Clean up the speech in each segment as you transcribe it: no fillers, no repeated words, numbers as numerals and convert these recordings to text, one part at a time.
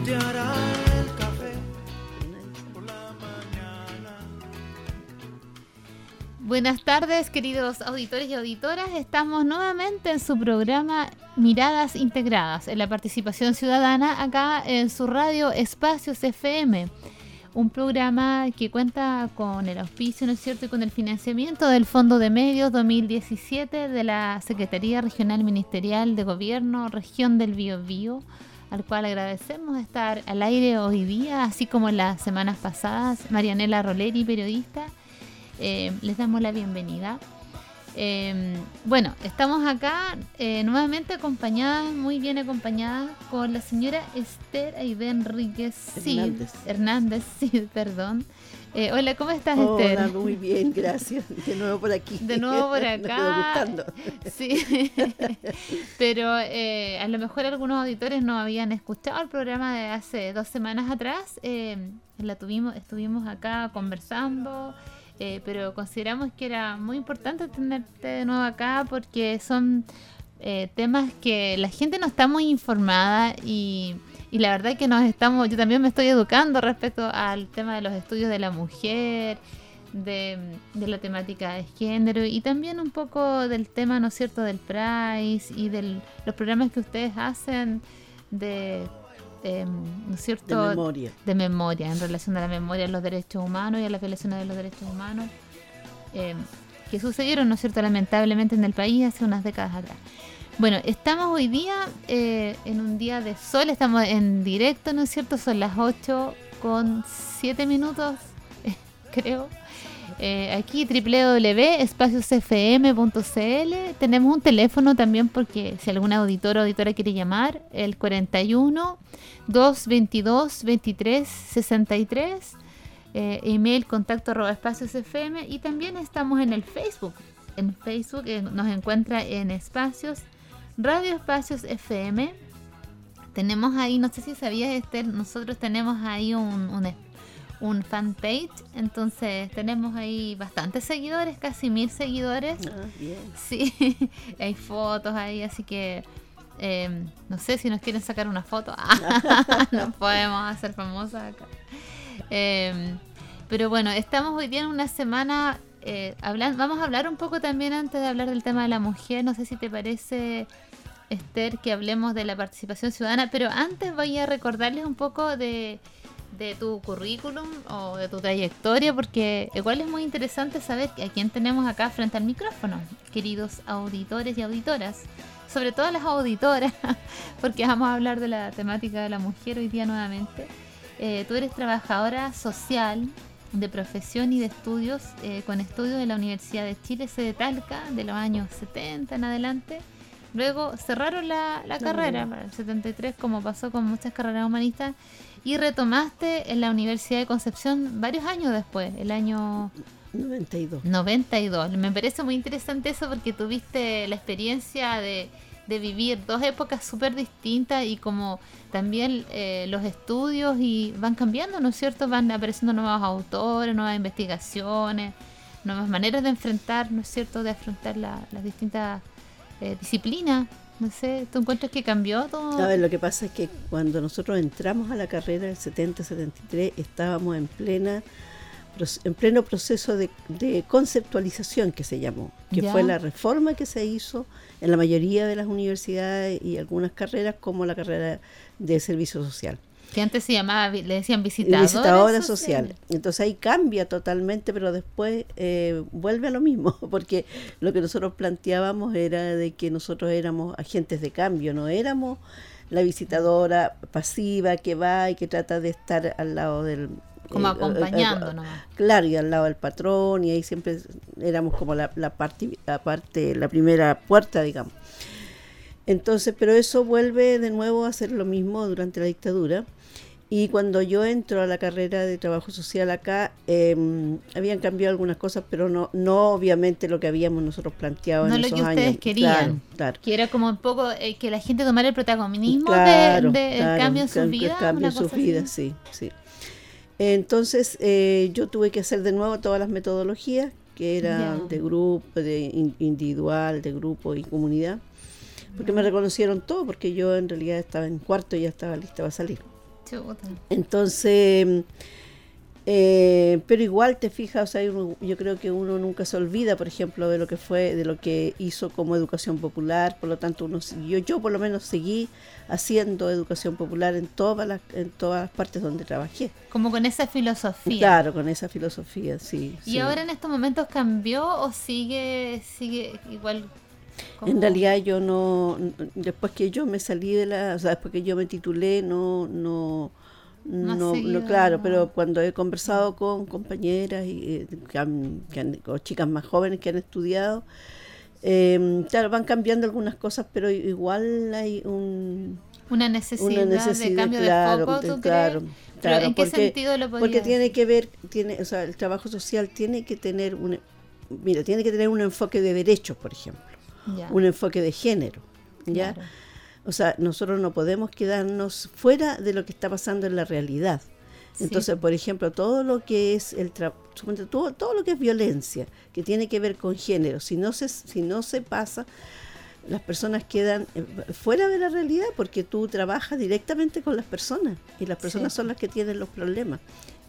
te hará el café por la mañana. Buenas tardes, queridos auditores y auditoras. Estamos nuevamente en su programa Miradas Integradas, en la participación ciudadana, acá en su radio Espacios FM. Un programa que cuenta con el auspicio, ¿no es cierto?, y con el financiamiento del Fondo de Medios 2017 de la Secretaría Regional Ministerial de Gobierno, Región del Biobío, al cual agradecemos estar al aire hoy día, así como en las semanas pasadas. Marianela Roleri, periodista, les damos la bienvenida. Bueno, estamos acá nuevamente acompañadas, muy bien acompañadas, con la señora Esther Aide Enríquez Hernández, perdón. Hola, ¿cómo estás, Esther? Hola, muy bien, gracias. De nuevo por aquí. De nuevo por acá. Me quedo gustando. Sí, pero a lo mejor algunos auditores no habían escuchado el programa de hace 2 semanas atrás. Estuvimos acá conversando. Pero consideramos que era muy importante tenerte de nuevo acá porque son temas que la gente no está muy informada y la verdad que yo también me estoy educando respecto al tema de los estudios de la mujer, de la temática de género y también un poco del tema, ¿no es cierto?, del PRAIS y de los programas que ustedes hacen ¿no es cierto?, de memoria en relación a la memoria de los derechos humanos y a las violaciones de los derechos humanos que sucedieron, ¿no es cierto?, lamentablemente en el país hace unas décadas atrás. Bueno, estamos hoy día en un día de sol, estamos en directo, ¿no es cierto? Son las 8:07, creo. Aquí www.espaciosfm.cl. Tenemos un teléfono también porque si algún auditor o auditora quiere llamar, el 41-222-2363, email contacto@espaciosfm, y también estamos en el Facebook. En Facebook nos encuentra en Espacios, Radio Espacios FM. Tenemos ahí, no sé si sabías, Esther, nosotros tenemos ahí un fanpage, entonces tenemos ahí bastantes seguidores, casi 1000 seguidores. Bien. Sí, hay fotos ahí, así que no sé si nos quieren sacar una foto. Nos podemos hacer famosas acá. Pero bueno, estamos hoy día en una semana vamos a hablar un poco también, antes de hablar del tema de la mujer, no sé si te parece, Esther, que hablemos de la participación ciudadana, pero antes voy a recordarles un poco de tu currículum o de tu trayectoria, porque igual es muy interesante saber a quién tenemos acá frente al micrófono, queridos auditores y auditoras, sobre todo las auditoras, porque vamos a hablar de la temática de la mujer hoy día nuevamente. Tú eres trabajadora social de profesión y de estudios, con estudios de la Universidad de Chile, sede Talca, de los años 70 en adelante. Luego cerraron la carrera para el 73, como pasó con muchas carreras humanistas, y retomaste en la Universidad de Concepción varios años después, el año 92. Me parece muy interesante eso porque tuviste la experiencia de vivir 2 épocas súper distintas y como también los estudios y van cambiando, ¿no es cierto? Van apareciendo nuevos autores, nuevas investigaciones, nuevas maneras de enfrentar, ¿no es cierto?, de afrontar las distintas disciplinas. No sé, ¿tú encuentras que cambió todo? A ver, lo que pasa es que cuando nosotros entramos a la carrera del 70-73 estábamos en pleno proceso de conceptualización, que se llamó, que fue la reforma que se hizo en la mayoría de las universidades y algunas carreras, como la carrera de servicio social. Que antes se llamaba, le decían visitadora social. Entonces ahí cambia totalmente, pero después vuelve a lo mismo, porque lo que nosotros planteábamos era de que nosotros éramos agentes de cambio, no éramos la visitadora pasiva que va y que trata de estar al lado del... Como acompañando nomás. Claro, y al lado del patrón, y ahí siempre éramos como la primera puerta, digamos. Entonces, pero eso vuelve de nuevo a ser lo mismo durante la dictadura. Y cuando yo entro a la carrera de trabajo social acá, habían cambiado algunas cosas, pero no obviamente lo que habíamos nosotros planteado en esos años. No lo que ustedes querían, claro. Que era como un poco que la gente tomara el protagonismo del cambio en sus vidas. El cambio en sus vidas, sí. Entonces yo tuve que hacer de nuevo todas las metodologías, que eran de grupo, de individual, de grupo y comunidad, porque me reconocieron todo, porque yo en realidad estaba en cuarto y ya estaba lista para salir. Chuta. Entonces, pero igual te fijas, o sea, yo creo que uno nunca se olvida, por ejemplo, de lo que fue, de lo que hizo como educación popular. Por lo tanto, yo por lo menos seguí haciendo educación popular en todas las partes donde trabajé. Como con esa filosofía. Claro, con esa filosofía, sí. ¿Y sí. ahora en estos momentos cambió o sigue igual? En realidad yo no, después que yo me salí o sea, después que yo me titulé, no, claro, pero cuando he conversado con compañeras o chicas más jóvenes que han estudiado, claro, van cambiando algunas cosas, pero igual hay una necesidad de cambio claro, de foco, ¿tú claro, crees? claro, ¿En qué sentido lo podrías porque tiene decir? que ver, o sea, el trabajo social tiene que tener un enfoque de derechos, por ejemplo, Ya. un enfoque de género, ¿ya? Claro. O sea, nosotros no podemos quedarnos fuera de lo que está pasando en la realidad. Entonces, Sí. por ejemplo, todo lo que es todo lo que es violencia, que tiene que ver con género, si no se pasa, las personas quedan fuera de la realidad, porque tú trabajas directamente con las personas y las personas Sí. son las que tienen los problemas.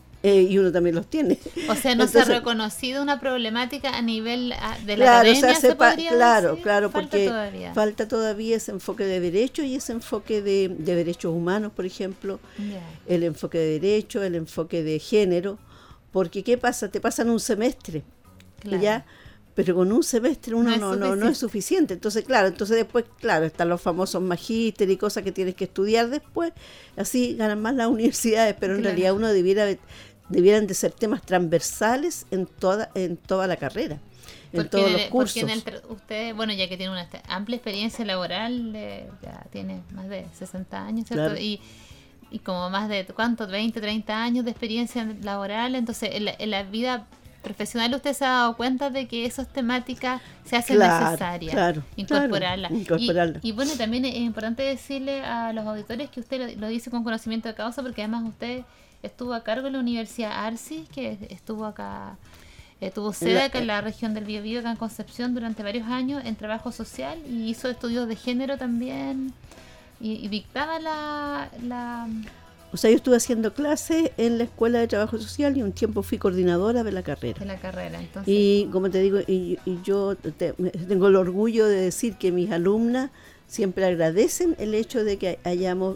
Y uno también los tiene. O sea, no se ha Entonces, reconocido una problemática a nivel de la claro, academia, o sea, ¿se podría claro, decir? claro, Falta porque todavía. falta todavía ese enfoque de derecho y ese enfoque de derechos humanos, por ejemplo, Ya. el enfoque de derecho, el enfoque de género, porque ¿qué pasa? Te pasan un semestre, Claro. ¿ya? Pero con un semestre uno no es suficiente. Entonces, después, están los famosos magíster y cosas que tienes que estudiar después, así ganan más las universidades, pero en Claro. realidad uno debieran de ser temas transversales en toda la carrera, en todos los cursos. Porque usted, bueno, ya que tiene una amplia experiencia laboral, ya tiene más de 60 años, ¿cierto? Claro. Y como más de, ¿cuánto? 20, 30 años de experiencia laboral. Entonces, en la vida profesional usted se ha dado cuenta de que esas temáticas se hacen necesarias, incorporarlas. Y bueno, también es importante decirle a los auditores que usted lo dice con conocimiento de causa, porque además usted estuvo a cargo de la Universidad Arcis, que estuvo acá, tuvo sede acá en la región del Biobío, acá en Concepción, durante varios años en trabajo social, y hizo estudios de género también, y dictaba la... O sea, yo estuve haciendo clases en la Escuela de Trabajo Social y un tiempo fui coordinadora de la carrera. Entonces. Y como te digo, y yo tengo el orgullo de decir que mis alumnas siempre agradecen el hecho de que hayamos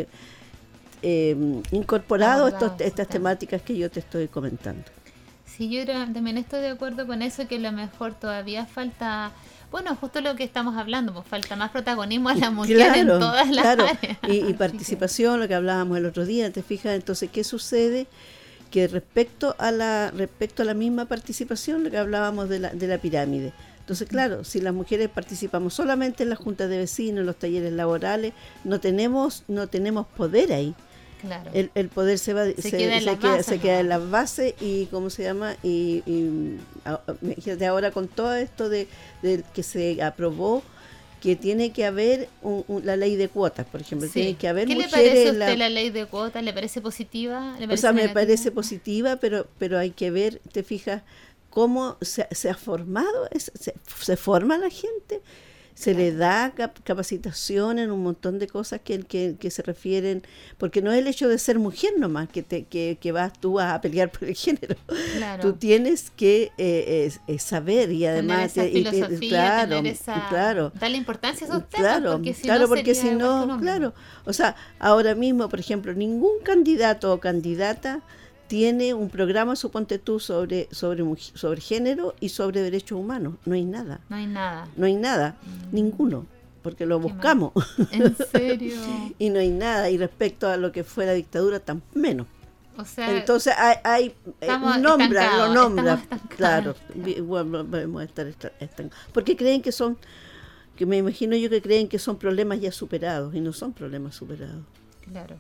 incorporado estas temáticas que yo te estoy comentando. Sí, yo también estoy de acuerdo con eso, que a lo mejor todavía falta... Bueno, justo lo que estamos hablando, pues falta más protagonismo a la mujer en todas las áreas. Y participación, lo que hablábamos el otro día, ¿te fijas? Entonces, ¿qué sucede? Que respecto a la misma participación, lo que hablábamos de la pirámide. Entonces, claro, si las mujeres participamos solamente en las juntas de vecinos, en los talleres laborales, no tenemos poder ahí. Claro. El poder se queda en las bases y ¿cómo se llama? Y imagínate ahora con todo esto de que se aprobó, que tiene que haber la ley de cuotas, por ejemplo. Sí. Tiene que haber ¿Qué mujeres. le parece a usted la ley de cuotas? ¿Le parece positiva? O sea, me parece positiva, pero hay que ver, te fijas, cómo se ha formado, se forma la gente. Se le da capacitación en un montón de cosas que se refieren, porque no es el hecho de ser mujer nomás que tú vas a pelear por el género. Claro. Tú tienes que saber y además tener esa filosofía, tener esa, darle importancia a esos temas, porque si no, claro. O sea, ahora mismo, por ejemplo, ningún candidato o candidata tiene un programa, suponte tú, sobre género y sobre derechos humanos. No hay nada. Ninguno, porque lo buscamos. ¿En serio? Y no hay nada. Y respecto a lo que fue la dictadura, tan menos. O sea, entonces lo nombra, claro. Bueno, podemos estar estancados. Porque creen que me imagino yo que creen que son problemas ya superados, y no son problemas superados. Claro.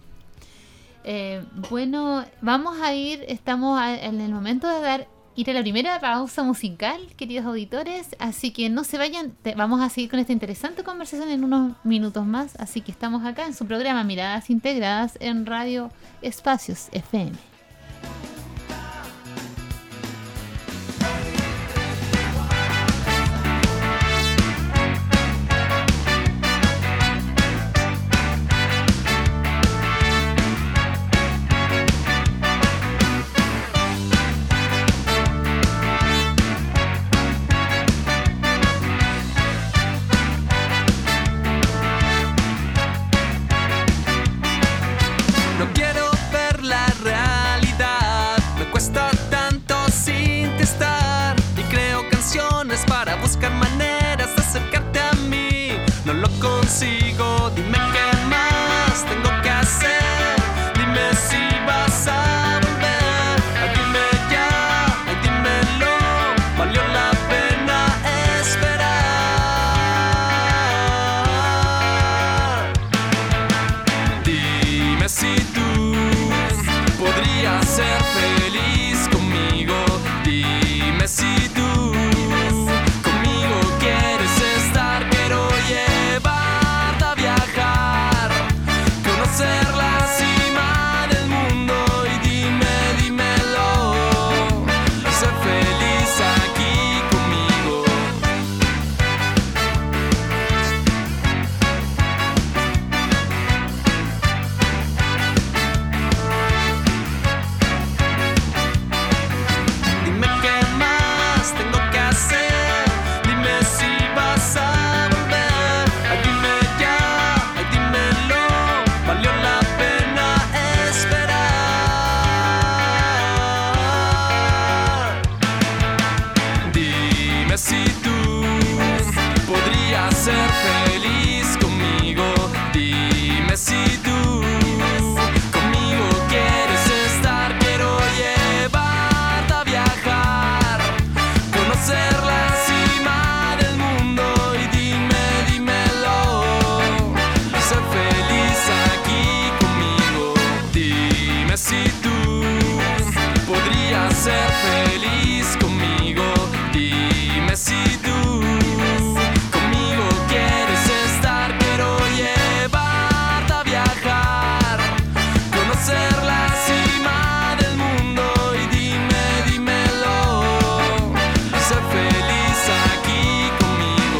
Bueno, estamos en el momento de ir a la primera pausa musical, queridos auditores, así que no se vayan, vamos a seguir con esta interesante conversación en unos minutos más, así que estamos acá en su programa Miradas Integradas en Radio Espacios FM. sigo. Dime qué más tengo que hacer. Dime si vas a volver. Ay, dime ya, ay, dímelo. Valió la pena esperar. Dime si tú podrías ser feliz conmigo. Dime si tú conmigo quieres estar. Quiero llevarte a viajar, conocer la cima del mundo. Y dime, dímelo, sé feliz aquí conmigo. Dime qué más tengo que hacer. Dime si vas a volver. Ay, dime ya, ay, dímelo. Valió la pena esperar. Dime si tú podrías ser feliz conmigo. Dime si tú conmigo quieres estar. Quiero llevarte a viajar, conocer la cima del mundo. Y dime, dímelo, sé feliz aquí conmigo. Dime si tú podrías ser feliz conmigo. Dime si tú conmigo quieres estar. Quiero llevarte a viajar, conocer la cima del mundo. Y dime, dímelo, sé feliz aquí conmigo.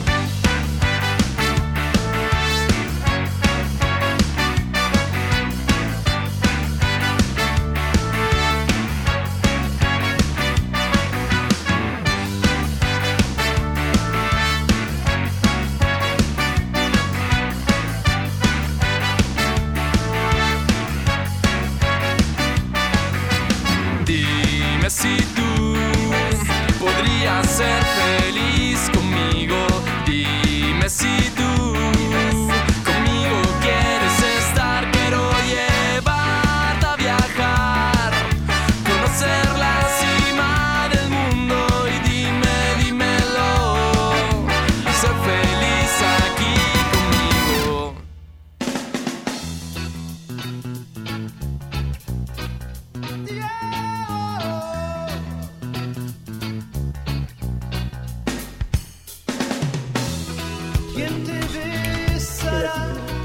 Dime si tú podrías ser feliz conmigo. Dime si tú conmigo quieres estar. Quiero llevarte a viajar, conocer la cima del mundo. Y dime, dímelo, sé feliz aquí conmigo. ¿Quién te besará?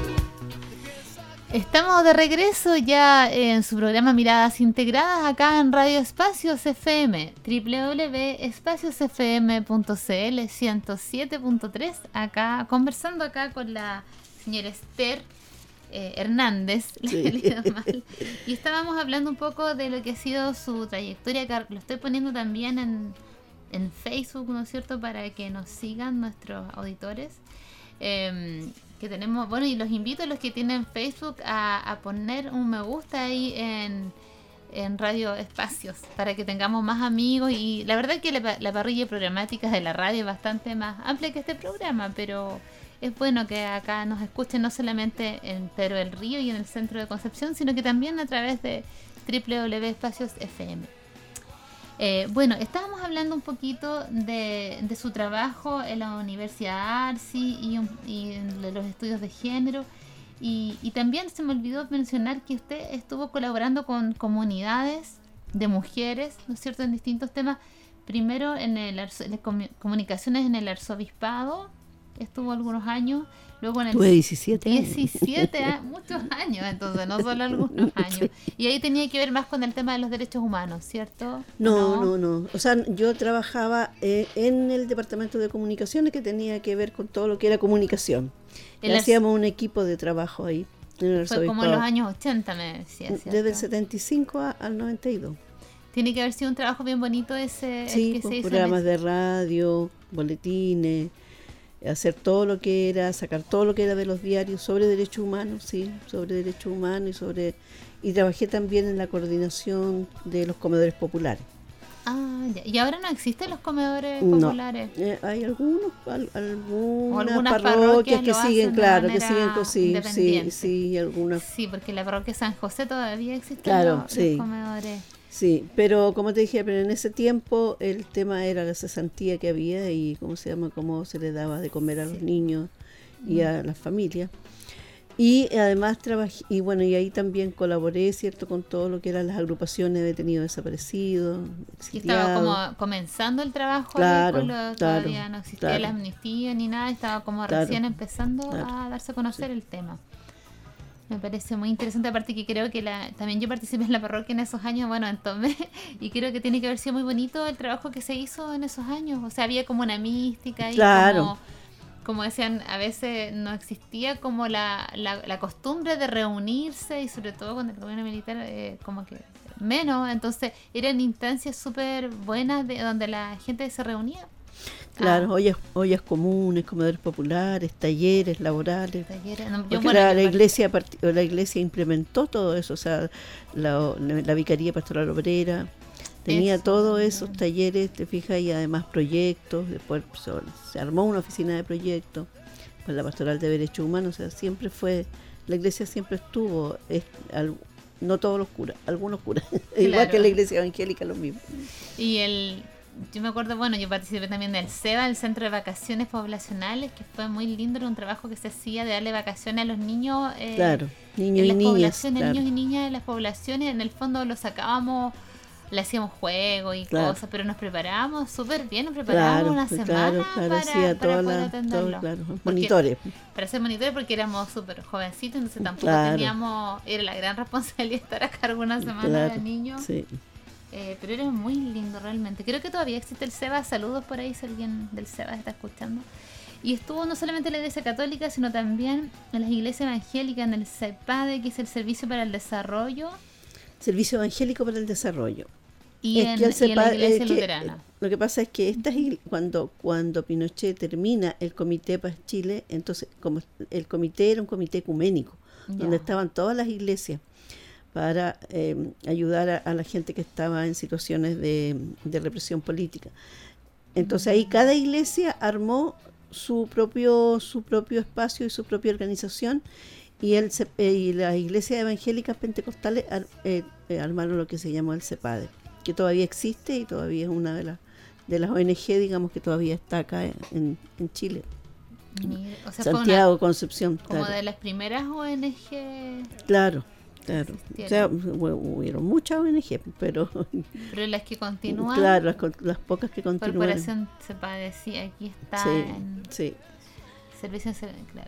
Estamos de regreso ya en su programa Miradas Integradas acá en Radio Espacios FM, www.espaciosfm.cl 107.3, acá conversando acá con la señora Esther Hernández, Sí. le he leído mal. Y estábamos hablando un poco de lo que ha sido su trayectoria, acá lo estoy poniendo también en Facebook, ¿no es cierto?, para que nos sigan nuestros auditores. Que tenemos, bueno, y los invito a los que tienen Facebook a poner un me gusta ahí en Radio Espacios para que tengamos más amigos. Y la verdad que la parrilla programática de la radio es bastante más amplia que este programa, pero es bueno que acá nos escuchen no solamente en Pedro del Río y en el centro de Concepción, sino que también a través de www.espaciosfm. Bueno, estábamos hablando un poquito de su trabajo en la Universidad Arci y en los estudios de género. Y también se me olvidó mencionar que usted estuvo colaborando con comunidades de mujeres, ¿no es cierto?, en distintos temas. Primero en comunicaciones en el arzobispado, estuvo algunos años. Luego en el Tuve 17 años. 17 años, muchos años, entonces, no solo algunos años. Y ahí tenía que ver más con el tema de los derechos humanos, ¿cierto? No. O sea, yo trabajaba en el departamento de comunicaciones que tenía que ver con todo lo que era comunicación. Hacíamos un equipo de trabajo ahí. Fue como en los años 80, me decía, ¿cierto? Desde el 75 al 92. Tiene que haber sido un trabajo bien bonito ese. Sí, el que se hizo programas de radio, boletines, hacer todo lo que era, sacar todo lo que era de los diarios sobre derechos humanos, sí, sobre derechos humanos y trabajé también en la coordinación de los comedores populares. Ah, ya. Y ahora no existen los comedores No. populares. Hay algunas algunas parroquias que lo siguen, hacen de claro, que manera siguen con sí, independiente. sí, algunas. Sí, porque en la parroquia San José todavía existen Claro, los sí. comedores. Sí, pero como te dije, pero en ese tiempo el tema era la cesantía que había y cómo se le daba de comer a los niños y a las familias. Y además trabajé, y bueno, y ahí también colaboré, ¿cierto?, con todo lo que eran las agrupaciones de detenidos desaparecidos, Y estaba exiliados. como comenzando el trabajo Claro, agrícola, claro, todavía no existía claro. la amnistía ni nada, estaba como Claro, recién empezando claro, a darse a conocer el tema. Me parece muy interesante, aparte que creo que también yo participé en la parroquia en esos años, bueno, en Tomé, y creo que tiene que haber sido muy bonito el trabajo que se hizo en esos años, o sea, había como una mística y Claro. como decían, a veces no existía como la costumbre de reunirse y sobre todo con el gobierno militar como que menos, entonces eran instancias súper buenas de donde la gente se reunía. Claro, ollas comunes, comedores populares, talleres laborales. Talleres, Porque la iglesia implementó todo eso, o sea, la Vicaría Pastoral Obrera tenía Eso todos también. esos talleres, te fijas, y además proyectos. Después se armó una oficina de proyectos para la Pastoral de Derechos Humanos, o sea, la iglesia siempre estuvo, no todos los curas, algunos curas, igual Claro. que la iglesia evangélica, lo mismo. Y yo me acuerdo, bueno, yo participé también del CEBA, el Centro de Vacaciones Poblacionales, que fue muy lindo, era un trabajo que se hacía de darle vacaciones a los niños. Claro, niños en y las niñas. poblaciones, Claro. niños y niñas en las poblaciones, en el fondo los sacábamos, le hacíamos juegos y Claro. cosas, pero nos preparábamos súper bien, nos preparábamos una semana claro, para toda poder la, atenderlo. claro, Porque- monitores. Para ser monitores porque éramos súper jovencitos, entonces tampoco Claro. teníamos, era la gran responsabilidad estar a cargo una semana Claro, de niños. sí. Pero era muy lindo realmente. Creo que todavía existe el SEBA. Saludos por ahí si alguien del SEBA está escuchando. Y estuvo no solamente en la iglesia católica, sino también en las iglesias evangélicas, en el CEPADE, que es el Servicio para el Desarrollo, Servicio Evangélico para el Desarrollo. y, Es en, que el y en la CEPAD, iglesia luterana. lo que pasa es que cuando Pinochet termina el Comité Paz Chile, entonces como el comité era un comité ecuménico, donde Ya. estaban todas las iglesias para ayudar a la gente que estaba en situaciones de represión política. Entonces ahí cada iglesia armó su propio espacio y su propia organización, y las iglesias evangélicas pentecostales armaron lo que se llamó el CEPADE, que todavía existe y todavía es una de las ONG, digamos, que todavía está acá en Chile. Mira, o sea, Santiago, Concepción, como claro. de las primeras ONG, Claro. O sea, existieron. hubieron muchas ONG, pero pero las que continúan, claro, las pocas que continúan. Corporación CEPADE, sí, aquí está Sí, en sí. Servicio, claro.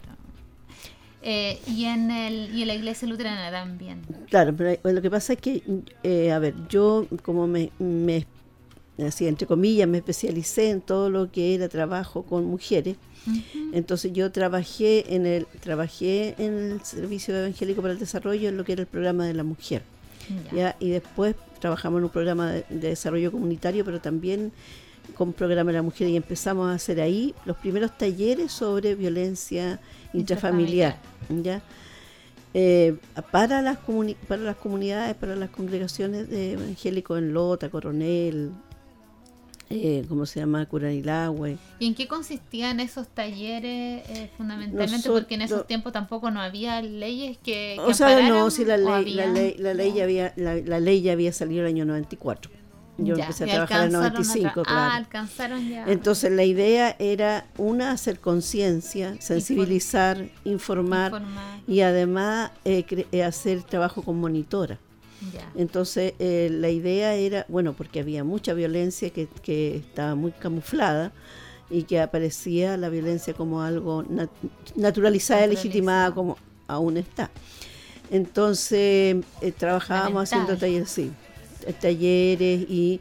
Y en la iglesia luterana también. Claro, pero lo que pasa es que, a ver, yo como me así, entre comillas, me especialicé en todo lo que era trabajo con mujeres. Ujú. Entonces yo trabajé en el Servicio Evangélico para el Desarrollo, en lo que era el programa de la mujer. ¿Ya? Y después trabajamos en un programa de desarrollo comunitario, pero también con programa de la mujer, y empezamos a hacer ahí los primeros talleres sobre violencia intrafamiliar, ¿ya? Para las comunidades, para las congregaciones de evangélicos en Lota, Coronel, ¿cómo se llama? Curanilahue. ¿Y en qué consistían esos talleres fundamentalmente? Nosotros- Porque en esos tiempos tampoco no había leyes que O sea, ampararan, no, si la ¿o ley había? la ley ya había salido el año 94. Yo Ya, empecé a y trabajar en el alcanzaron 95, claro. alcanzaron ya. Entonces la idea era, hacer conciencia, sensibilizar, informar y además hacer trabajo con monitora. Ya. Entonces la idea era, bueno, porque había mucha violencia que estaba muy camuflada y que aparecía la violencia como algo naturalizada y legitimada, como aún está. Entonces trabajábamos haciendo talleres, sí, talleres y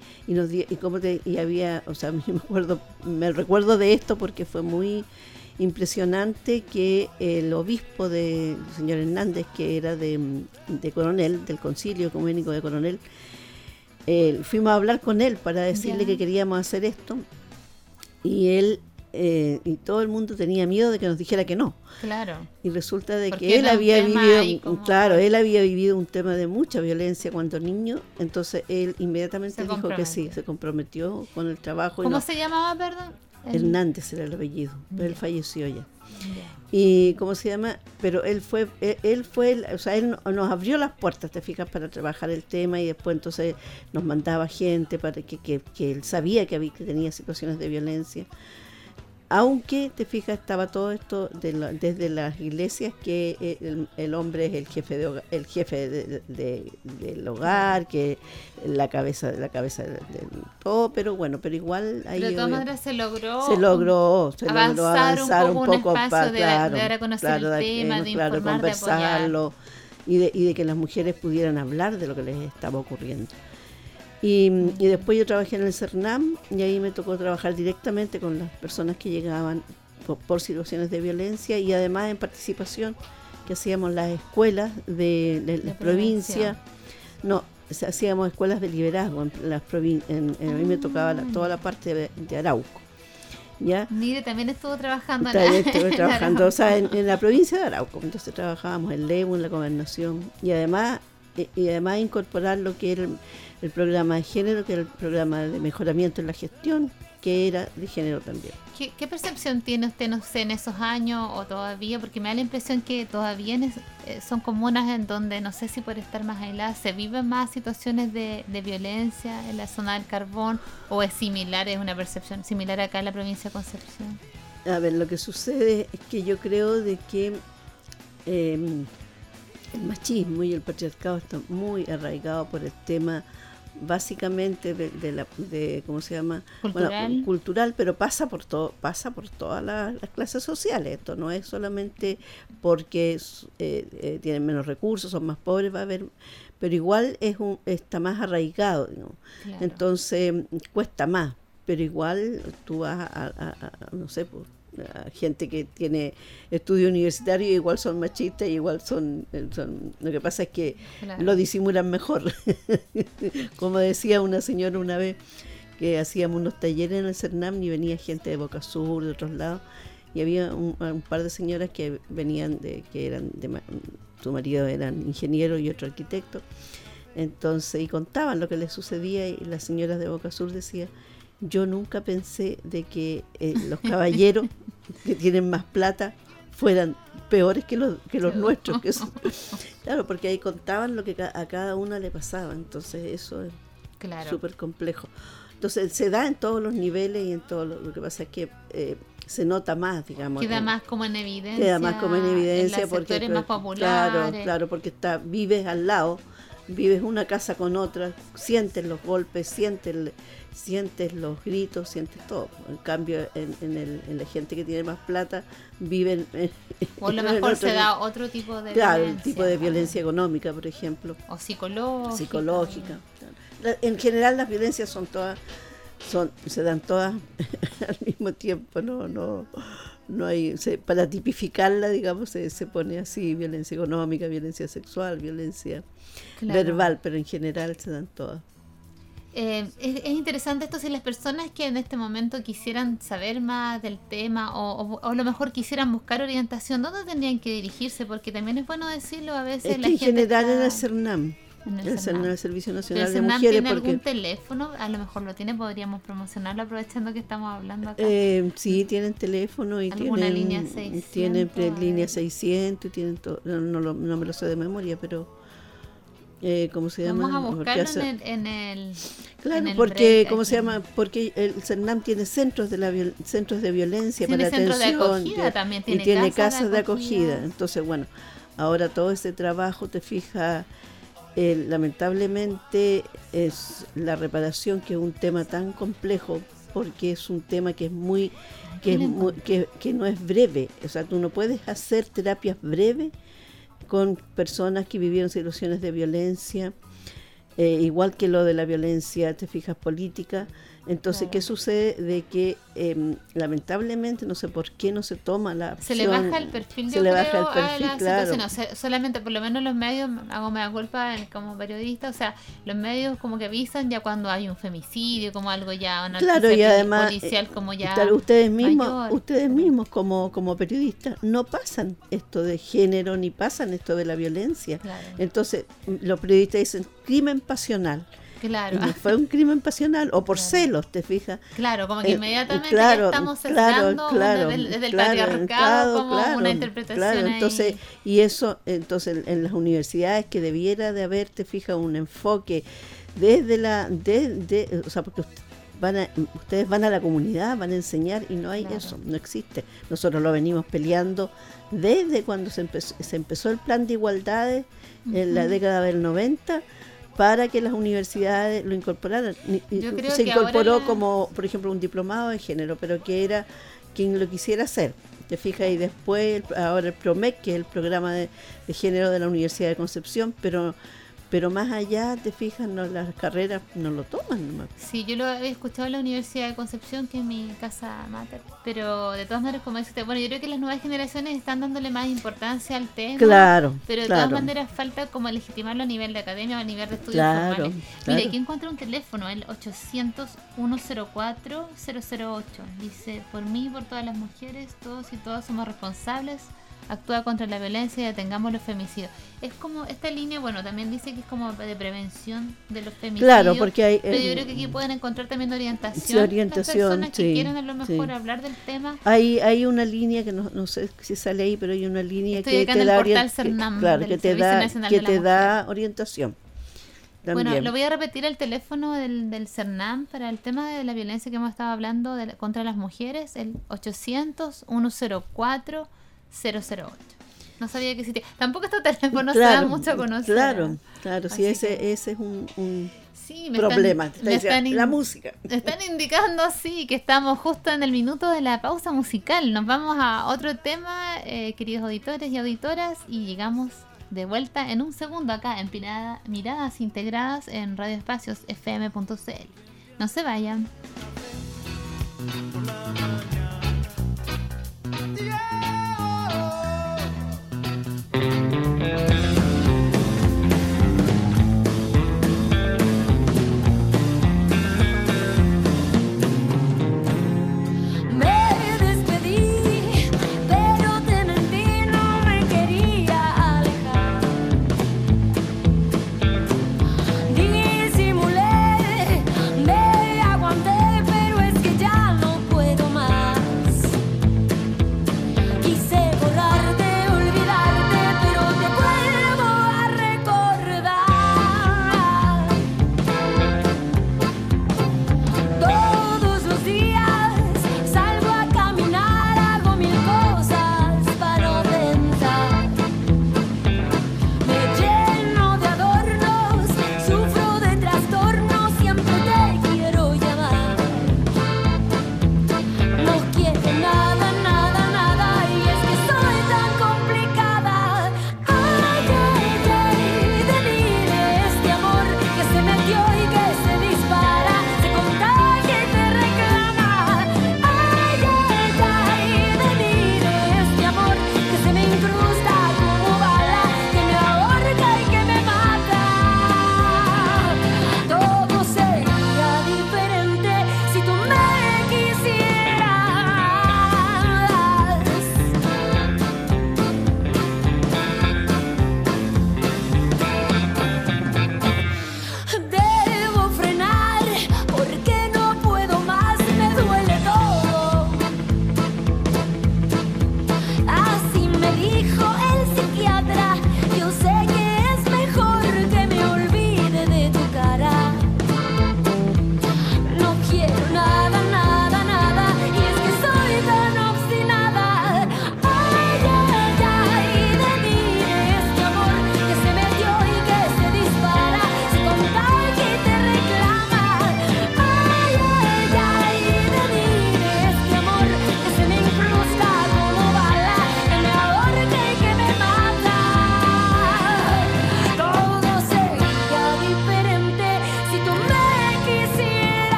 había, o sea, me recuerdo de esto porque fue muy impresionante que el obispo el señor Hernández, que era de Coronel, del Concilio Ecuménico de Coronel, fuimos a hablar con él para decirle Ya. que queríamos hacer esto, y él y todo el mundo tenía miedo de que nos dijera que no. Claro. Y resulta de Porque que él era un había tema vivido, ahí como- él había vivido un tema de mucha violencia cuando niño, entonces él inmediatamente dijo que sí, se comprometió con el trabajo. ¿Cómo se llamaba, perdón? Hernández era el apellido, pero él falleció ya. Ya. Y ¿cómo se llama? Pero él nos abrió las puertas, te fijas, para trabajar el tema, y después entonces nos mandaba gente para que él sabía que tenía situaciones de violencia. Aunque, te fijas, estaba todo esto desde las iglesias, que el hombre es el jefe del hogar, que la cabeza de todo, pero bueno, pero igual ahí Pero de todas maneras se logró avanzar un poco para de dar a conocer el tema, de informar, de conversarlo, y de que las mujeres pudieran hablar de lo que les estaba ocurriendo. Y después yo trabajé en el CERNAM, y ahí me tocó trabajar directamente con las personas que llegaban por situaciones de violencia, y además en participación que hacíamos las escuelas de la provincia. No, hacíamos escuelas de liderazgo en las a mí me tocaba toda la parte de Arauco. ¿Ya? Mire, también estuvo trabajando Estuve trabajando, o sea, en la provincia de Arauco. Entonces trabajábamos en Lemu, en la gobernación, y además incorporar lo que era el programa de género, que era el programa de mejoramiento en la gestión, que era de género también. ¿Qué percepción tiene usted, no sé, en esos años o todavía? Porque me da la impresión que todavía son comunas en donde, no sé si por estar más aisladas, se viven más situaciones de violencia en la zona del Carbón, o es similar, es una percepción similar acá en la provincia de Concepción. A ver, lo que sucede es que yo creo de que el machismo y el patriarcado están muy arraigados por el tema básicamente de ¿cómo se llama? Cultural. Bueno, cultural, pero pasa por todas las clases sociales. Esto no es solamente porque tienen menos recursos, son más pobres, va a haber, pero igual está más arraigado, digamos. Claro. Entonces cuesta más, pero igual tú vas a no sé, pues, a gente que tiene estudio universitario, igual son machistas, y igual son lo que pasa es que Claro. lo disimulan mejor. Como decía una señora una vez, que hacíamos unos talleres en el CERNAM y venía gente de Boca Sur, de otros lados, y había un par de señoras que venían su marido eran ingeniero y otro arquitecto, entonces, y contaban lo que les sucedía, y las señoras de Boca Sur decían: yo nunca pensé de que los caballeros que tienen más plata fueran peores que los nuestros. Claro, porque ahí contaban lo que a cada uno le pasaba, entonces eso es súper complejo. Entonces se da en todos los niveles y en todo lo que pasa es que se nota más, digamos. Queda más como en evidencia. Queda más como en evidencia en los porque sectores más populares. Claro, porque vives al lado, vives una casa con otra, sientes los golpes, sientes los gritos, sientes todo. En cambio, en la gente que tiene más plata, viven o a lo mejor se da otro tipo de claro, violencia. el tipo de violencia económica, por ejemplo. O psicológica. Claro. En general las violencias se dan todas al mismo tiempo, no hay, para tipificarla, digamos, se pone así: violencia económica, violencia sexual, violencia verbal, pero en general se dan todas. Es interesante esto, si las personas que en este momento quisieran saber más del tema o a lo mejor quisieran buscar orientación, ¿dónde tendrían que dirigirse? Porque también es bueno decirlo, a veces es la que en gente general está en el CERNAM, el Servicio Nacional de Mujeres. ¿Tiene algún teléfono? A lo mejor lo tiene, podríamos promocionarlo aprovechando que estamos hablando acá. Sí, tienen teléfono y ¿alguna línea 600? Tienen línea 600 y tienen todo. No me lo sé de memoria, pero ¿cómo se llama? Vamos a buscarlo en el claro, en el porque break, ¿cómo se aquí. llama? Porque el CERNAM tiene centros de violencia Tiene para centros de atención, acogida también, y tiene casas de acogida. Entonces, bueno, ahora todo ese trabajo, te fijas, lamentablemente es la reparación, que es un tema tan complejo, porque es un tema que no es breve. O sea, tú no puedes hacer terapias breves con personas que vivieron situaciones de violencia, igual que lo de la violencia, te fijas, política. Entonces, Claro. ¿qué sucede? De que lamentablemente, no sé por qué no se toma la opción. Se le baja el perfil, se yo le creo, baja el perfil, a la claro. situación. O sea, solamente, por lo menos los medios, hago mea culpa como periodista, o sea, los medios como que avisan ya cuando hay un femicidio, como algo ya, una Claro, y noticia además, policial como ya claro, ustedes mayor. mismos como periodistas no pasan esto de género ni pasan esto de la violencia. Claro. Entonces, los periodistas dicen crimen pasional. Claro. Y no fue un crimen pasional o por Claro. celos, ¿te fijas? Claro, como que inmediatamente claro, ya estamos claro, sesgando claro, desde el claro, patriarcado como claro, una interpretación claro, ahí. entonces, y eso, entonces en las universidades que debiera de haber, te fijas, un enfoque desde o sea, porque ustedes van a la comunidad, van a enseñar y no hay Claro. eso, no existe. Nosotros lo venimos peleando desde cuando se empezó el plan de igualdades en la década del 90, para que las universidades lo incorporaran. Yo creo Se que incorporó ahora como, por ejemplo, un diplomado de género, pero que era quien lo quisiera hacer. ¿Te fijas? Y después, ahora el PROMEC, que es el programa de género de la Universidad de Concepción, pero más allá, te fijas, no, las carreras no lo toman nomás. Sí, yo lo había escuchado en la Universidad de Concepción, que es mi casa mater, pero de todas maneras, como dice usted, bueno, yo creo que las nuevas generaciones están dándole más importancia al tema, Claro, pero de claro. todas maneras falta como legitimarlo a nivel de academia o a nivel de estudios Claro, formales. claro. Mira, aquí encuentro un teléfono, el 800-104-008, dice, por mí y por todas las mujeres, todos y todas somos responsables, actúa contra la violencia y detengamos los femicidios. Es como esta línea, bueno, también dice que es como de prevención de los femicidios. Claro, porque hay... Pero yo creo que aquí pueden encontrar también orientación. Sí, orientación, las personas que sí, quieran a lo mejor sí. hablar del tema. Hay una línea que no sé si sale ahí, pero hay una línea Estoy que acá te en da el portal CERNAM, claro, del que te Servicio da Nacional de la da orientación. También. Bueno, lo voy a repetir el teléfono del CERNAM para el tema de la violencia que hemos estado hablando contra las mujeres, el 800-104-008. No sabía que existía. Tampoco este teléfono se da mucho a conocer. Claro, sí, Así ese es un Sí, me problema. están La música. Están indicando, sí, que estamos justo en el minuto de la pausa musical. Nos vamos a otro tema, queridos auditores y auditoras, y llegamos de vuelta en un segundo acá en Miradas Integradas en Radio Espacios FM.cl. No se vayan. Me despedí, pero te mentí, no me quería alejar. Disimulé, me aguanté, pero es que ya no puedo más.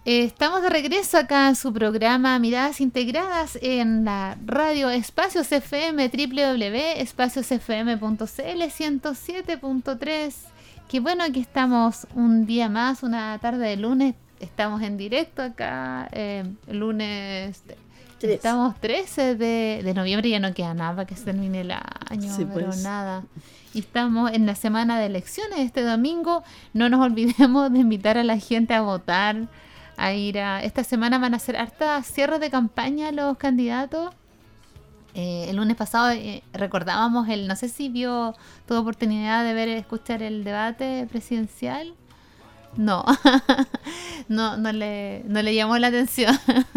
Estamos de regreso acá en su programa Miradas Integradas en la radio Espacios FM, www.espaciosfm.cl 107.3. Qué bueno que estamos un día más, una tarde de lunes. Estamos en directo acá, lunes. Estamos 13 de noviembre, ya no queda nada para que se termine el año, Sí, pero pues. nada. Y estamos en la semana de elecciones este domingo. No nos olvidemos de invitar a la gente a votar, a ir a... Esta semana van a hacer harta cierre de campaña los candidatos. El lunes pasado recordábamos no sé si tuvo oportunidad de escuchar el debate presidencial. No, no le llamó la atención.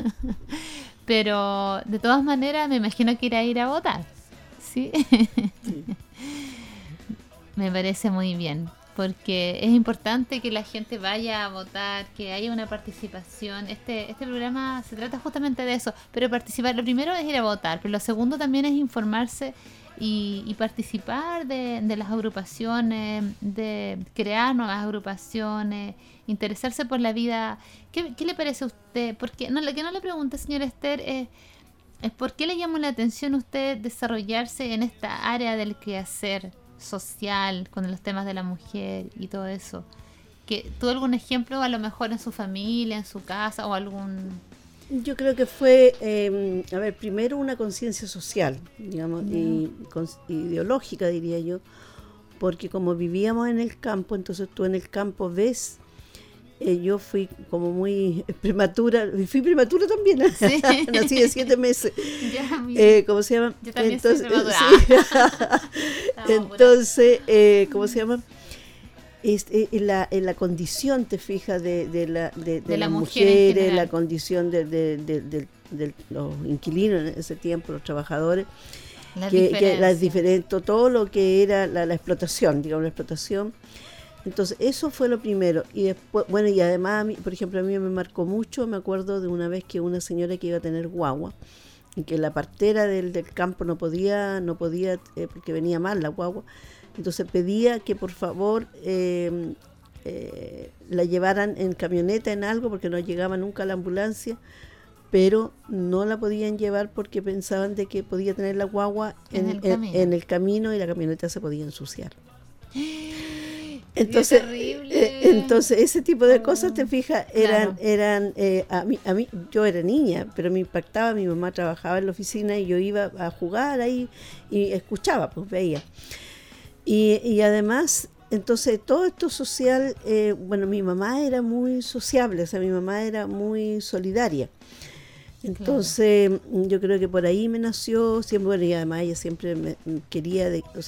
Pero de todas maneras me imagino que irá a ir a votar. ¿Sí? Sí. Me parece muy bien, porque es importante que la gente vaya a votar, que haya una participación. Este programa se trata justamente de eso, pero participar, lo primero es ir a votar, pero lo segundo también es informarse y participar de las agrupaciones, de crear nuevas agrupaciones, interesarse por la vida. ¿Qué le parece a usted? Porque lo que no le pregunté, señora Esther, es ¿por qué le llamó la atención a usted desarrollarse en esta área del quehacer social, con los temas de la mujer y todo eso? ¿Tuvo algún ejemplo a lo mejor en su familia, en su casa o algún...? Yo creo que fue, primero una conciencia social, digamos, y ideológica, diría yo, porque como vivíamos en el campo, entonces tú en el campo ves, yo fui como muy prematura, y fui prematura también, Sí. nací de 7 meses. Ya, ¿Cómo se llama? Yo también soy prematura. sí. Estamos Entonces, ¿cómo se llama? En la condición, te fijas, de las la mujer en mujeres, general. la condición de los inquilinos en ese tiempo, los trabajadores, que las diferentes, todo lo que era la explotación, digamos, la explotación. Entonces, eso fue lo primero. Y después, bueno, y además, por ejemplo, a mí me marcó mucho, me acuerdo de una vez que una señora que iba a tener guagua, y que la partera del campo no podía porque venía mal la guagua, entonces pedía que por favor la llevaran en camioneta, en algo, porque no llegaba nunca la ambulancia, pero no la podían llevar porque pensaban de que podía tener la guagua en el camino y la camioneta se podía ensuciar. Entonces, entonces ese tipo de cosas, te fijas, eran a mí yo era niña, pero me impactaba. Mi mamá trabajaba en la oficina y yo iba a jugar ahí y escuchaba, pues veía. Y además, entonces todo esto social, mi mamá era muy sociable, o sea, mi mamá era muy solidaria. Entonces, yo creo que por ahí me nació siempre, bueno, y además ella siempre me quería,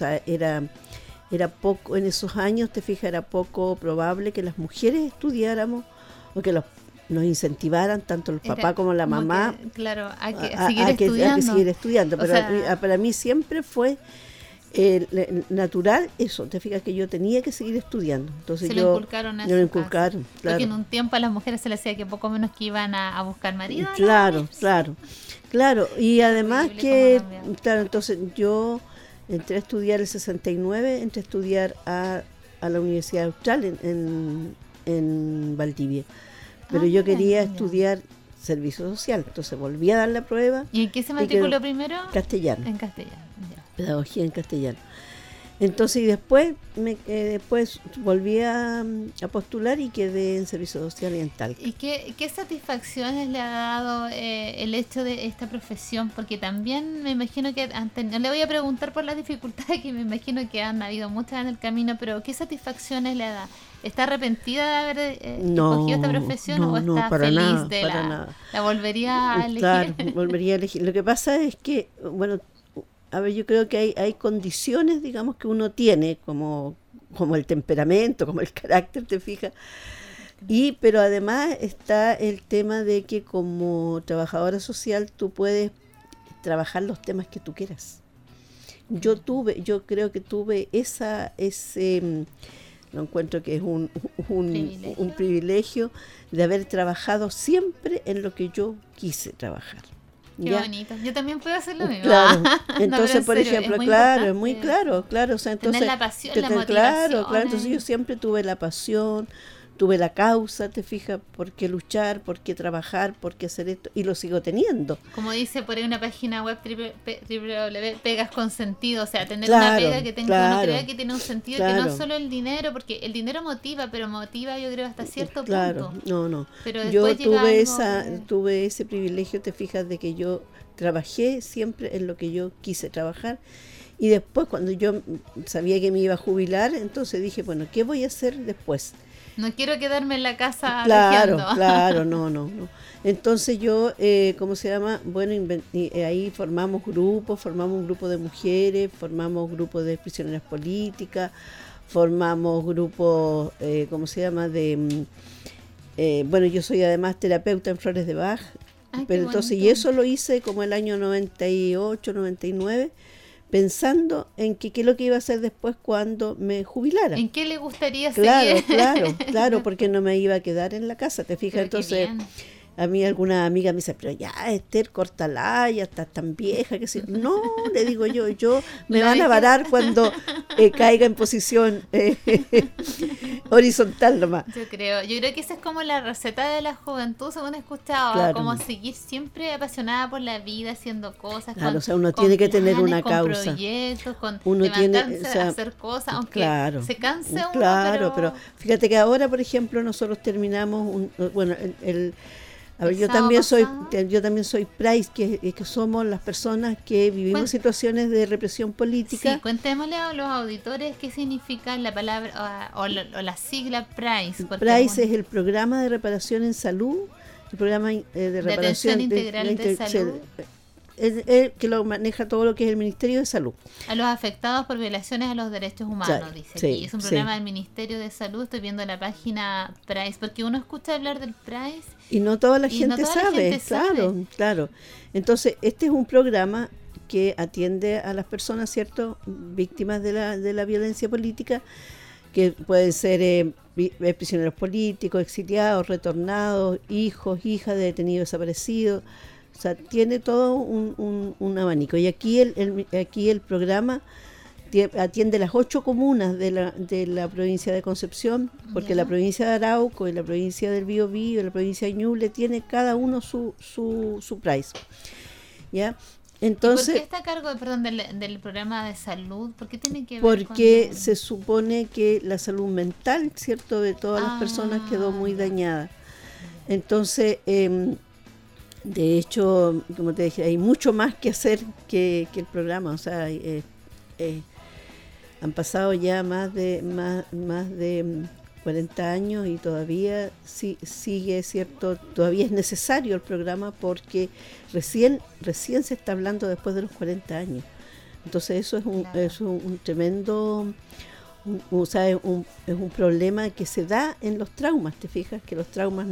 era poco, en esos años, te fijas, era poco probable que las mujeres estudiáramos o que nos incentivaran, tanto los papás como la mamá, a seguir estudiando. Pero para mí siempre fue natural eso, te fijas, que yo tenía que seguir estudiando. Entonces se lo inculcaron a lo inculcaron, claro. Porque en un tiempo a las mujeres se les decía que poco menos que iban a buscar marido. Claro. Y además que, claro, entonces yo entré a estudiar el 69, entré a estudiar a la Universidad Austral en Valdivia. Pero yo quería estudiar servicio social, entonces volví a dar la prueba. ¿Y en qué se matriculó primero? Castellano. En castellano, ya. Pedagogía en castellano. Entonces, y después volví a postular y quedé en servicio social y en Talca. ¿Y qué satisfacciones le ha dado el hecho de esta profesión? Porque también me imagino que no le voy a preguntar por las dificultades, que me imagino que han habido muchas en el camino, pero ¿qué satisfacciones le da? ¿Está arrepentida de haber escogido esta profesión o está para feliz nada, de para nada? ¿La volvería a elegir? Claro, volvería a elegir. Lo que pasa es que, bueno, a ver, yo creo que hay condiciones, digamos, que uno tiene, como el temperamento, como el carácter, te fijas. Pero además está el tema de que como trabajadora social tú puedes trabajar los temas que tú quieras. Yo creo que tuve ese lo encuentro que es un privilegio de haber trabajado siempre en lo que yo quise trabajar. Qué bonito. Yo también puedo hacer lo mismo. Claro. No, Entonces, por ejemplo, es muy claro. O sea, entonces, tener la pasión, la motivación. Claro. Entonces yo siempre tuve la pasión, tuve la causa, te fijas, por qué luchar, por qué trabajar, por qué hacer esto, y lo sigo teniendo. Como dice por ahí una página web www, pegas con sentido, o sea, tener Claro, una pega que tenga, claro, uno crea que tiene un sentido, que claro. no solo el dinero, porque el dinero motiva, pero motiva yo creo hasta cierto Claro, punto. no. Pero Yo después llega algo que- tuve ese privilegio, te fijas, de que yo trabajé siempre en lo que yo quise trabajar. Y después, cuando yo sabía que me iba a jubilar, entonces dije, bueno, ¿qué voy a hacer después? No quiero quedarme en la casa Claro, tejiendo. claro, no. Entonces yo, ¿cómo se llama? Bueno, ahí formamos un grupo de mujeres, formamos grupos de prisioneras políticas, formamos grupos, ¿cómo se llama? Bueno, yo soy además terapeuta en flores de Bach, Ay, pero qué entonces, y bonito. eso lo hice como el año 98, 99, pensando en que qué es lo que iba a hacer después cuando me jubilara. ¿En qué le gustaría Claro, seguir? claro, porque no me iba a quedar en la casa, ¿te fijas? Pero qué Entonces, bien. a mí alguna amiga me dice, pero ya, Esther, córtala, ya estás tan vieja, que si no, le digo yo me La van a dejas- varar cuando caiga en posición horizontal nomás. Yo creo que esa es como la receta de la juventud, según he escuchado, Claro. como seguir siempre apasionada por la vida, haciendo cosas. Claro, con- o sea, uno con tiene que tener planes, una con causa. proyectos, con Uno tiene, levantarse o sea, a hacer cosas, aunque claro, se canse uno, claro, pero fíjate que ahora, por ejemplo, nosotros terminamos a ver, El yo sábado también soy Price, que somos las personas que vivimos Cuen- situaciones de represión política. Sí, cuéntemosle a los auditores qué significa la palabra o la sigla PRICE. porque PRICE es el Programa de Reparación en Salud, el Programa de Reparación Atención Integral de Salud. que lo maneja todo lo que es el Ministerio de Salud. a los afectados por violaciones a los derechos humanos, Sí, dice sí, aquí. Es un sí. programa del Ministerio de Salud, estoy viendo la página PRICE, porque uno escucha hablar del PRICE. Y no toda la Y gente no toda la sabe, gente sabe. claro. Entonces, este es un programa que atiende a las personas, ¿cierto?, víctimas de la violencia política, que pueden ser prisioneros políticos, exiliados, retornados, hijos, hijas de detenidos desaparecidos. O sea, tiene todo un abanico. Y aquí el programa atiende las 8 comunas de la provincia de Concepción, porque Ya. la provincia de Arauco y la provincia del Biobío y la provincia de Ñuble tiene cada uno su price. ¿Ya? ¿Y por qué Entonces, está a cargo, perdón, del programa de salud? ¿Por qué tiene que ver porque con se supone que la salud mental, ¿cierto?, de todas las personas quedó muy ya. dañada. Entonces, de hecho, como te dije, hay mucho más que hacer que el programa. O sea, han pasado ya más de 40 años y todavía sigue, ¿cierto? Todavía es necesario el programa porque recién se está hablando después de los 40 años. Entonces eso es Claro. es un tremendo, o sea, es un problema que se da en los traumas. ¿Te fijas? Que los traumas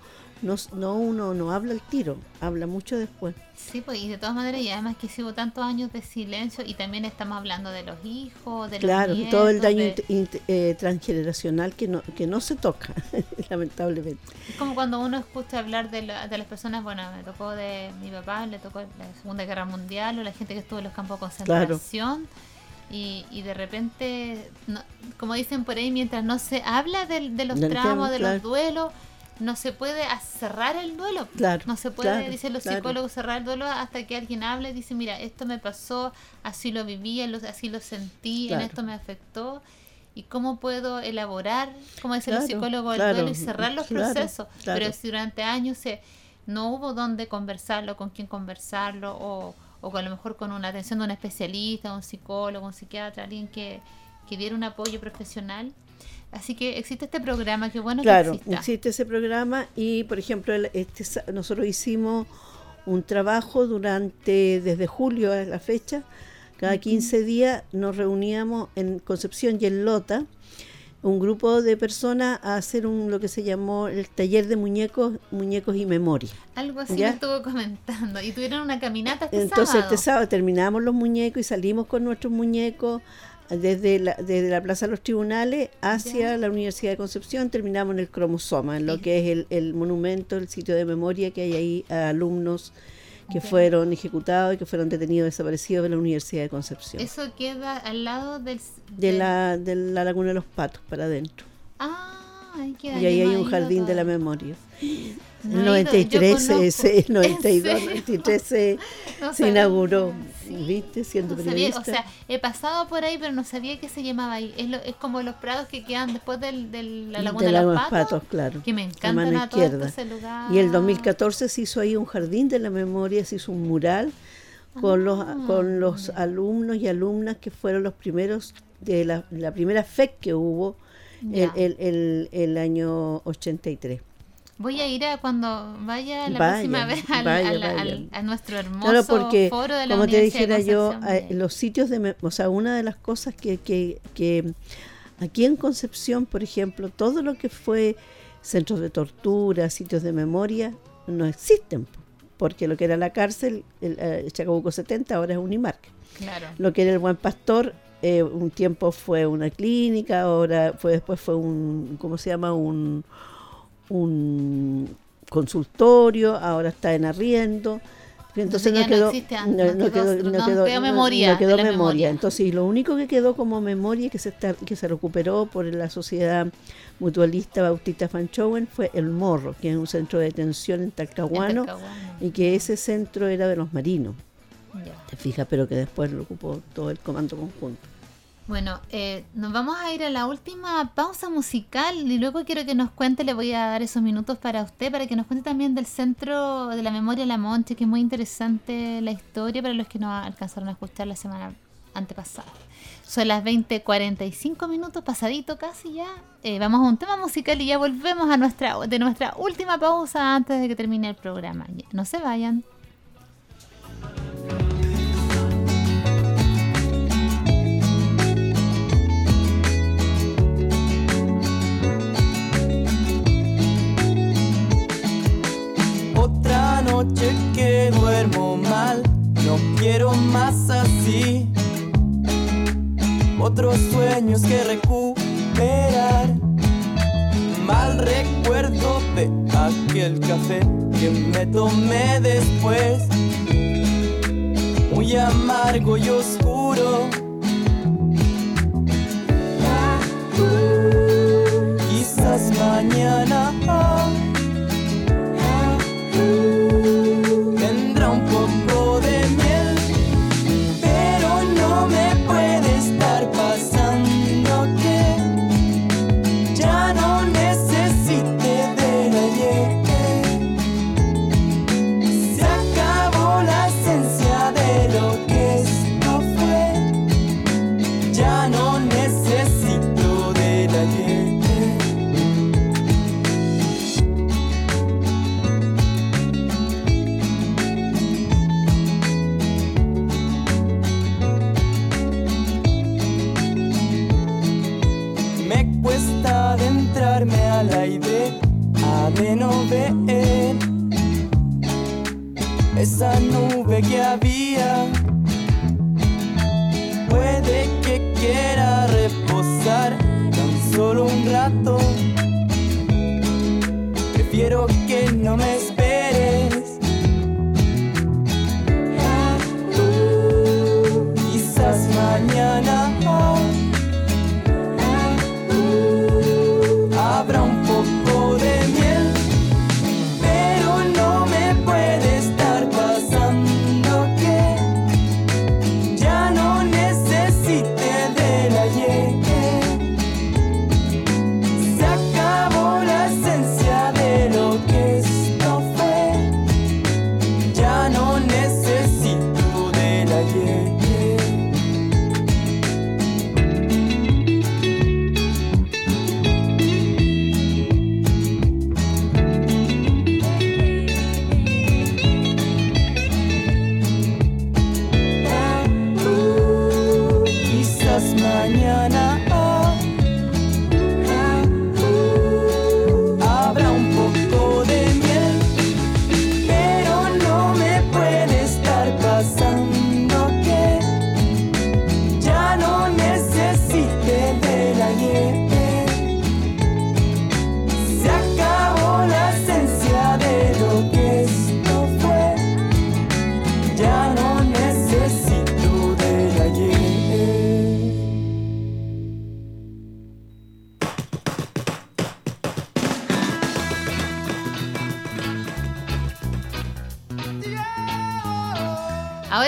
uno no habla al tiro, habla mucho después. Sí, pues, y de todas maneras, y además que hubo tantos años de silencio, y también estamos hablando de los hijos, de Claro, los nietos, todo el daño de- transgeneracional que no se toca, lamentablemente. Es como cuando uno escucha hablar de las personas, bueno, me tocó de mi papá, le tocó la Segunda Guerra Mundial, o la gente que estuvo en los campos de concentración, y de repente, como dicen por ahí, mientras no se habla de los Del traumas, tema, de claro. los duelos, no se puede cerrar el duelo. Claro, No se puede, claro, dicen los claro. psicólogos, cerrar el duelo hasta que alguien hable y dice, mira, esto me pasó, así lo viví, así lo sentí, Claro. en esto me afectó. ¿Y cómo puedo elaborar, como dicen los Claro, psicólogos, el claro, duelo y cerrar los claro, procesos? claro. Pero si durante años no hubo dónde conversarlo, con quién conversarlo, o a lo mejor con una atención de un especialista, un psicólogo, un psiquiatra, alguien que diera un apoyo profesional. Así que existe este programa, qué bueno Claro, que exista. existe ese programa y, por ejemplo, nosotros hicimos un trabajo desde julio a la fecha, cada 15 días nos reuníamos en Concepción y en Lota, un grupo de personas a hacer lo que se llamó el taller de muñecos y memoria. Algo así ¿Ya? me estuvo comentando. Y tuvieron una caminata Entonces sábado. este sábado terminamos los muñecos y salimos con nuestros muñecos desde la Plaza de los Tribunales hacia Ya. la Universidad de Concepción. Terminamos en el Cromosoma, en lo Sí. que es el monumento, el sitio de memoria que hay ahí a alumnos que Ya. fueron ejecutados y que fueron detenidos desaparecidos de la Universidad de Concepción. Eso queda al lado De la Laguna de los Patos para adentro. Ah, ahí queda Y ahí yo no hay he un ido jardín de la todavía. memoria. No El he ido, yo 93, conozco. 92, ¿En serio? 93 se No se sabía. inauguró, Sí, ¿viste? Siendo no sabía, periodista. o sea, he pasado por ahí, pero no sabía que se llamaba ahí. Es como los prados que quedan después de la Laguna de los Patos, claro. que me La encantan mano a todo izquierda. ese lugar. Y el 2014 se hizo ahí un jardín de la memoria, se hizo un mural con los alumnos y alumnas que fueron los primeros de la primera FEC que hubo Ya. el año 83. Voy a ir cuando vaya la Vaya, próxima vez vaya. a nuestro hermoso Claro, porque foro de la como te Universidad de dijera yo, Concepción. los sitios o sea, una de las cosas que aquí en Concepción, por ejemplo, todo lo que fue centros de tortura, sitios de memoria, no existen, porque lo que era la cárcel, el Chacabuco 70, ahora es Unimark. Claro. Lo que era el Buen Pastor, un tiempo fue una clínica, después fue un, ¿cómo se llama? Un consultorio, ahora está en arriendo. Entonces ya no quedó, existe no quedó memoria. no quedó de la memoria. Entonces lo único que quedó como memoria que se recuperó por la Sociedad Mutualista Bautista Fanchowen fue el Morro, que es un centro de detención en Talcahuano, y que ese centro era de los marinos, Ya. te fijas, pero que después lo ocupó todo el comando conjunto. Bueno, nos vamos a ir a la última pausa musical y luego quiero que nos cuente, le voy a dar esos minutos para usted, para que nos cuente también del Centro de la Memoria La Monte, que es muy interesante la historia para los que no alcanzaron a escuchar la semana antepasada. Son las 20:45 minutos, pasadito casi ya. Vamos a un tema musical y ya volvemos a nuestra última pausa antes de que termine el programa. Ya, no se vayan. Otra noche que duermo mal, no quiero más así. Otros sueños que recuperar. Mal recuerdo de aquel café que me tomé después, muy amargo y oscuro. Quizás mañana tendrá un poco de miel, pero no me puede estar pasando que ya no necesite del ayer. Se acabó la esencia de lo que esto fue, ya no necesito del ayer. A la idea de no ver esa nube que había. Puede que quiera reposar tan solo un rato. Prefiero que no me esperes. Quizás mañana habrá un poco de miel, pero no me puede estar pasando que ya no necesite del ayer. Se acabó la esencia de lo que esto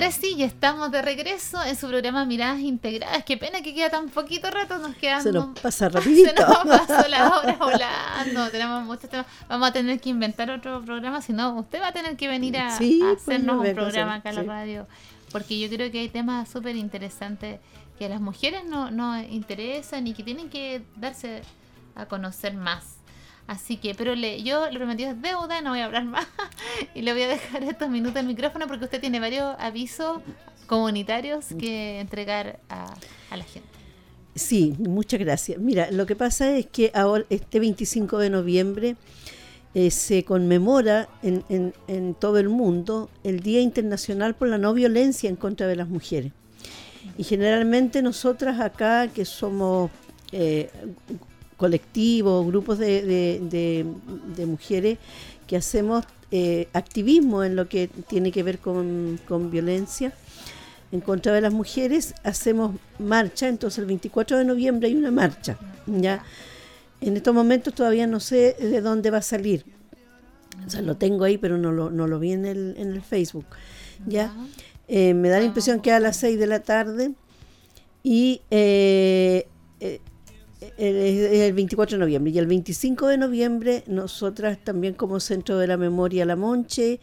ahora sí, ya estamos de regreso en su programa Miradas Integradas. Qué pena que queda tan poquito rato, nos quedamos. Se nos pasa rapidito. Se nos pasó las horas volando, tenemos muchos temas. Vamos a tener que inventar otro programa, si no, usted va a tener que venir a Sí, pues, hacernos yo un vengo a programa hacer, acá en la sí. radio, porque yo creo que hay temas súper interesantes que a las mujeres no interesan y que tienen que darse a conocer más. Así que, pero yo le prometí es deuda, no voy a hablar más y le voy a dejar estos minutos el micrófono porque usted tiene varios avisos comunitarios que entregar a la gente. Sí, muchas gracias. Mira, lo que pasa es que ahora, este 25 de noviembre, se conmemora en todo el mundo el Día Internacional por la No Violencia en contra de las Mujeres. Y generalmente nosotras acá, que somos colectivos, grupos de mujeres que hacemos activismo en lo que tiene que ver con violencia en contra de las mujeres, hacemos marcha. Entonces el 24 de noviembre hay una marcha, ¿ya? En estos momentos todavía no sé de dónde va a salir, o sea, lo tengo ahí pero no lo vi en el Facebook, ¿ya? Me da la impresión que a las 6 de la tarde y el 24 de noviembre y el 25 de noviembre nosotras también como Centro de la Memoria La Monche,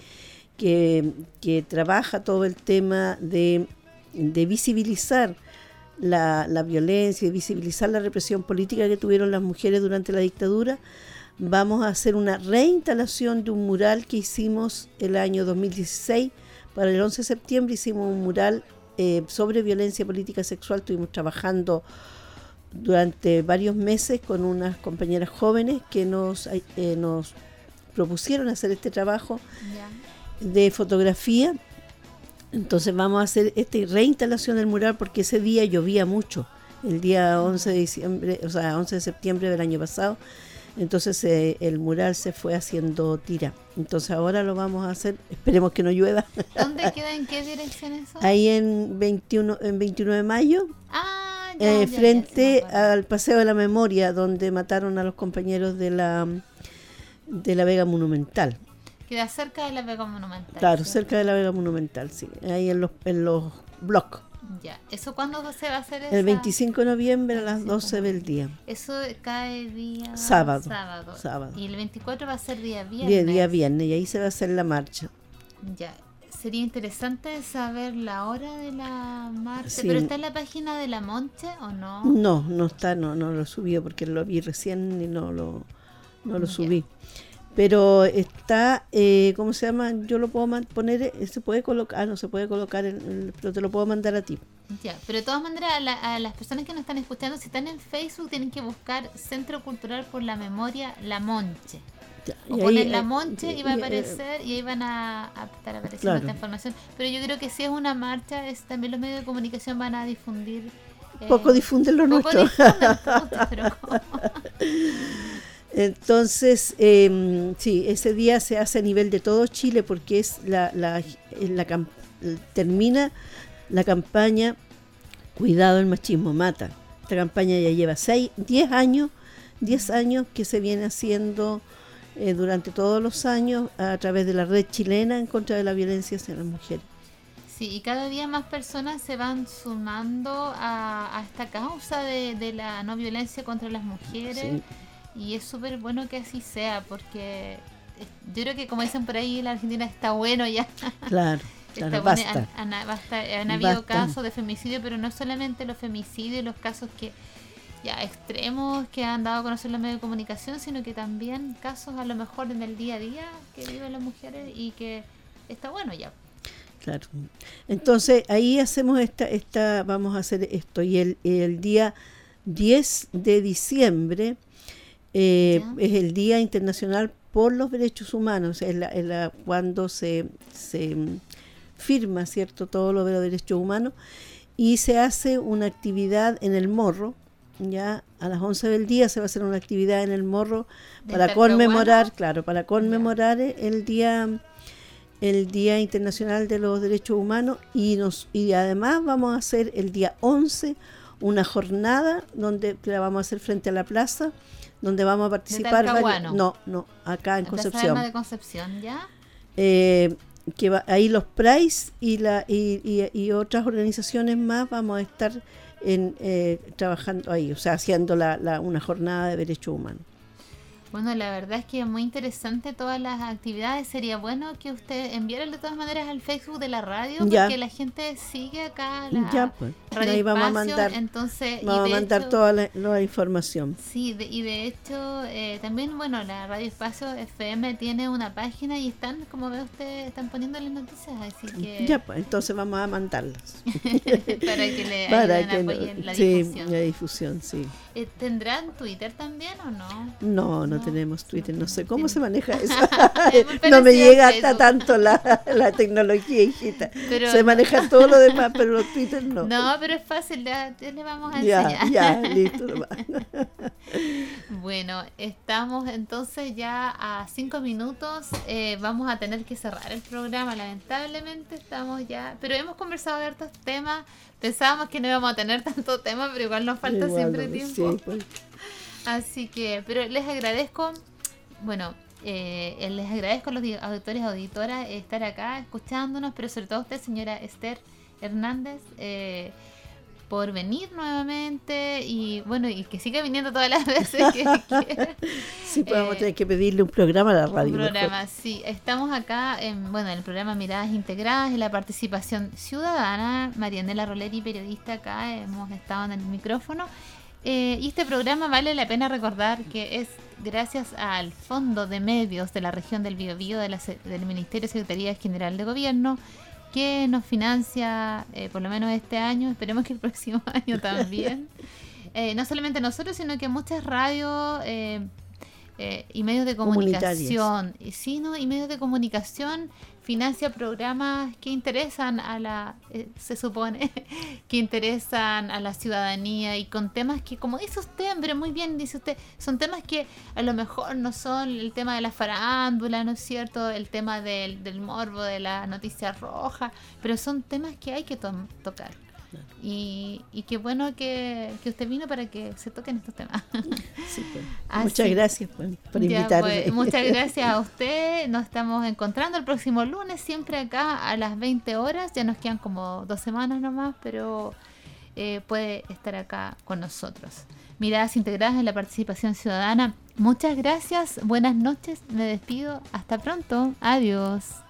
que trabaja todo el tema de visibilizar la violencia y visibilizar la represión política que tuvieron las mujeres durante la dictadura, vamos a hacer una reinstalación de un mural que hicimos el año 2016 para el 11 de septiembre. Hicimos un mural sobre violencia política sexual. Estuvimos trabajando durante varios meses con unas compañeras jóvenes que nos propusieron hacer este trabajo de fotografía. Entonces vamos a hacer esta reinstalación del mural porque ese día llovía mucho, el día 11 de diciembre, o sea, 11 de septiembre del año pasado. Entonces el mural se fue haciendo tira. Entonces ahora lo vamos a hacer, esperemos que no llueva. ¿Dónde queda? ¿En qué dirección eso? Ahí en 29 de mayo, frente ya, al Paseo de la Memoria, donde mataron a los compañeros de la Vega Monumental. Queda cerca de la Vega Monumental. Claro, ¿sí? cerca de la Vega Monumental, sí. Ahí en los blocs. Ya. ¿Eso cuándo se va a hacer? El 25 de noviembre a las 12 del día. Eso cae día Sábado. Y el 24 va a ser día viernes. Día viernes, y ahí se va a hacer la marcha. Ya. Sería interesante saber la hora de la marcha. Sí. ¿Pero está en la página de La Monche o no? No está, no lo subí porque lo vi recién y no lo subí. Pero está, ¿cómo se llama? Yo lo puedo poner, se puede colocar, no se puede colocar, pero te lo puedo mandar a ti. Ya, pero de todas maneras a las personas que nos están escuchando, si están en Facebook, tienen que buscar Centro Cultural por la Memoria La Monche. Ya, O y poner ahí, La Monche y va a aparecer y ahí van a estar apareciendo Claro. esta información. Pero yo creo que si es una marcha, también los medios de comunicación van a difundir. Poco difunden lo poco nuestro. difunden, pero ¿cómo? Entonces, sí, ese día se hace a nivel de todo Chile porque es termina la campaña Cuidado, el machismo mata. Esta campaña ya lleva 10 años que se viene haciendo durante todos los años a través de la red chilena en contra de la violencia hacia las mujeres. Sí, y cada día más personas se van sumando a esta causa de la no violencia contra las mujeres. Sí. Y es súper bueno que así sea, porque yo creo que, como dicen por ahí, la Argentina está bueno ya. Claro, Está basta. bueno. Han habido Basta. casos de femicidio, pero no solamente los femicidios, los casos que ya extremos que han dado a conocer los medios de comunicación, sino que también casos a lo mejor en el día a día que viven las mujeres y que está bueno ya. Claro. Entonces ahí hacemos vamos a hacer esto y el día 10 de diciembre es el Día Internacional por los Derechos Humanos, cuando se firma, ¿cierto?, todo lo de los derechos humanos, y se hace una actividad en el Morro. Ya a las 11 del día se va a hacer una actividad en el Morro para conmemorar, el Día Internacional de los Derechos Humanos, y además vamos a hacer el día 11 una jornada donde la vamos a hacer frente a la plaza, donde vamos a participar Talcahuano. no, acá en Concepción. De Concepción, ¿ya? ahí los Price y otras organizaciones más vamos a estar trabajando ahí, o sea, haciendo una jornada de derechos humanos. Bueno, la verdad es que es muy interesante todas las actividades. Sería bueno que usted enviara de todas maneras al Facebook de la radio, porque la gente sigue acá pues. Radio Ahí vamos Espacio, a mandar, entonces, vamos a mandar toda la información. Sí, y de hecho también, bueno, la Radio Espacio FM tiene una página y están, como ve usted, están poniendo las noticias, así que... Pues entonces vamos a mandarlas. para que le ayuden, apoyen la difusión. Sí, la difusión, sí. ¿Tendrán Twitter también o no? No tenemos Twitter, no sé cómo se maneja eso. Pero No me llega Facebook. hasta tanto la tecnología, hijita. Pero se maneja todo lo demás, pero los Twitter no. No, pero es fácil, ya le vamos a enseñar. Ya, listo. Bueno, estamos entonces ya a 5 minutos. Vamos a tener que cerrar el programa, lamentablemente estamos ya. Pero hemos conversado de hartos temas. Pensábamos que no íbamos a tener tanto tema, pero igual nos falta siempre tiempo. Sí, pues. Así que, pero les agradezco, bueno, les agradezco a los auditores y auditoras estar acá escuchándonos, pero sobre todo a usted, señora Esther Hernández, por venir nuevamente y bueno, y que siga viniendo todas las veces que quiera. Sí, vamos a tener que pedirle un programa a la radio. Un programa, sí. Estamos acá en el programa Miradas Integradas, en la participación ciudadana. Marianela Roleri, periodista acá, hemos estado en el micrófono. Y este programa vale la pena recordar que es gracias al Fondo de Medios de la región del Biobío del Ministerio de Secretaría General de Gobierno, que nos financia por lo menos este año, esperemos que el próximo año también. No solamente nosotros, sino que muchas radios y medios de comunicación, y medios de comunicación financia programas que interesan se supone, que interesan a la ciudadanía y con temas que, como dice usted, pero muy bien dice usted, son temas que a lo mejor no son el tema de la farándula, ¿no es cierto? El tema del morbo, de la noticia roja, pero son temas que hay que tocar. Y qué bueno que usted vino para que se toquen estos temas. Sí, pues. Muchas gracias por invitarme. Pues, muchas gracias a usted. Nos estamos encontrando el próximo lunes, siempre acá a las 20 horas. Ya nos quedan como 2 semanas nomás, pero puede estar acá con nosotros. Miradas Integradas en la Participación Ciudadana. Muchas gracias, buenas noches, me despido. Hasta pronto, adiós.